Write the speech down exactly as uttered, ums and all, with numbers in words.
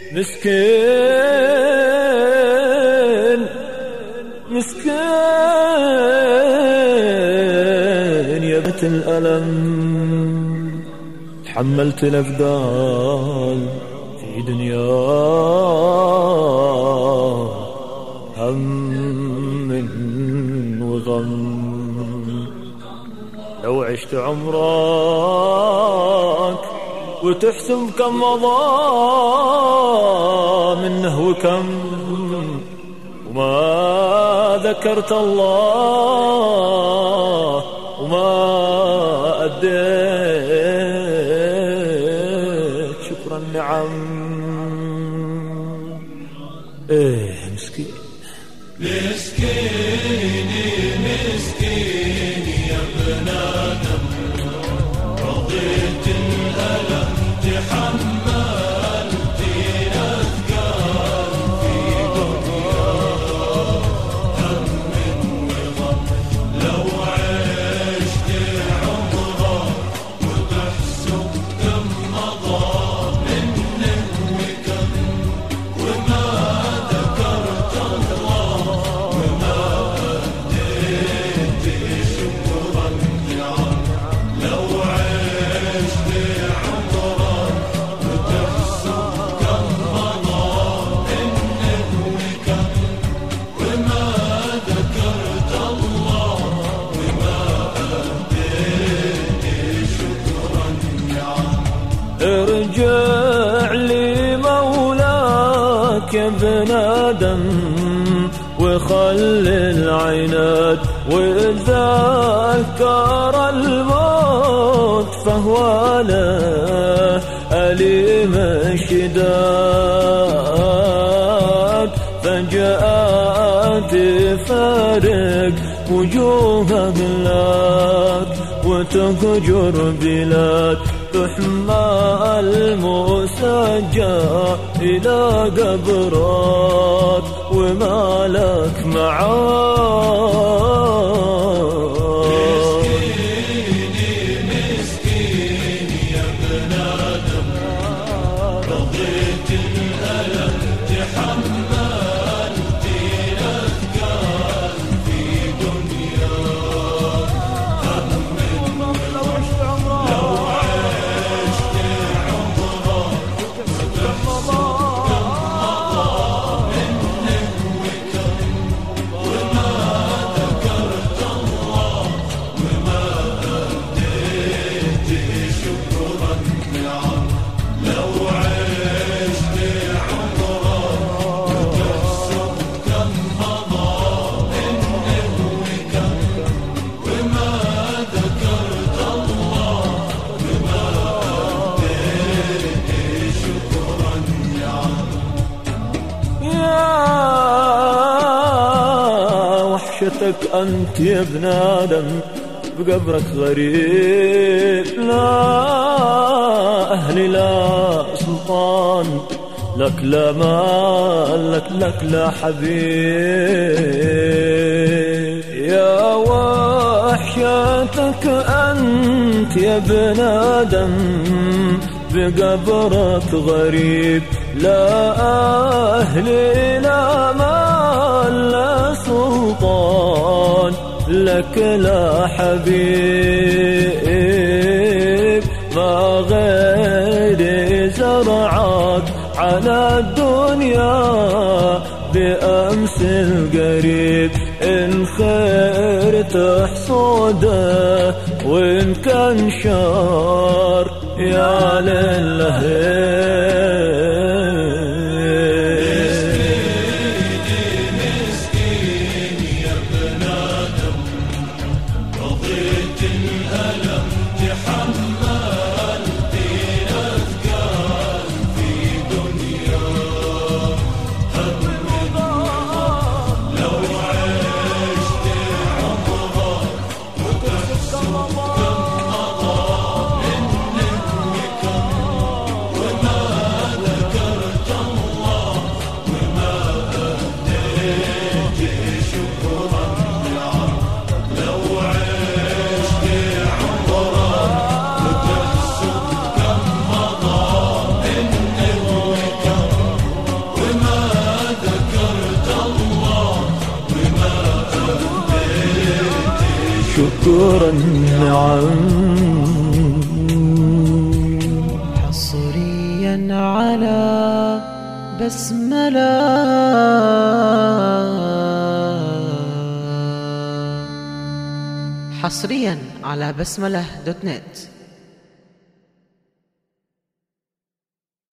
مسكين مسكين يا بنت الألم، تحملت الأفضال في دنيا هم وغم. لو عشت عمرك وتحسب كم مضى منه وكم، وما ذكرت الله وما أديت شكر النعم. ايه مسكين مسكيني مسكين يا ابن آدم، رضيت الألم تحملت الأثقال في دنيا هم وغم. لو عشت عمرك وتحسب كم مضى منه وكم، وما ذكرت الله وما أديت شكر النعم. لو عشت عمرك وتحسب كم مضى منه وكم، وما ذكرت الله وما أديت شكر النعم. ارجع لي مولاك يا ابن آدم، وخلي العناد وتذكر الموت، فهو له أليم الشداد. فجأة تفارق وجوه أهلك وتهجر بلاد، تحمى المسجى إلى قبرات وما لك معاد. مسكيني مسكين يا ابن آدم، رضيت الألم تحملت الأثقال في دنيا هم وغم. لو عشت عمرك وتحسب كم مضى منه وكم، وما ذكرت الله وما أديت شكر النعم. لو عشت عمرك وتحسب كم مضى منه وكم، وما ذكرت الله وما أديت شكر النعم. يا وحشتك أنت يا ابن آدم، بقبرك غريب، لا أهل لا سلطان لك، لا مال لك لك لا حبيب. يا وحشتك أنت يا ابن آدم، بقبرك غريب، لا أهل لا مال لا سلطان لك لا حبيب. ما غير زرعك على الدنيا بأمس القريب، إن خير تحصده وإن كان شر يا لله. مسكين يا ابن آدم، رضيت الألم تحملت الأثقال في دنيا هم وغم. لو عشت عمرك وتحسب كم مضى منه وكم، شكر النعم. حصريا على بسملة، حصريا على بسملة دوت نت.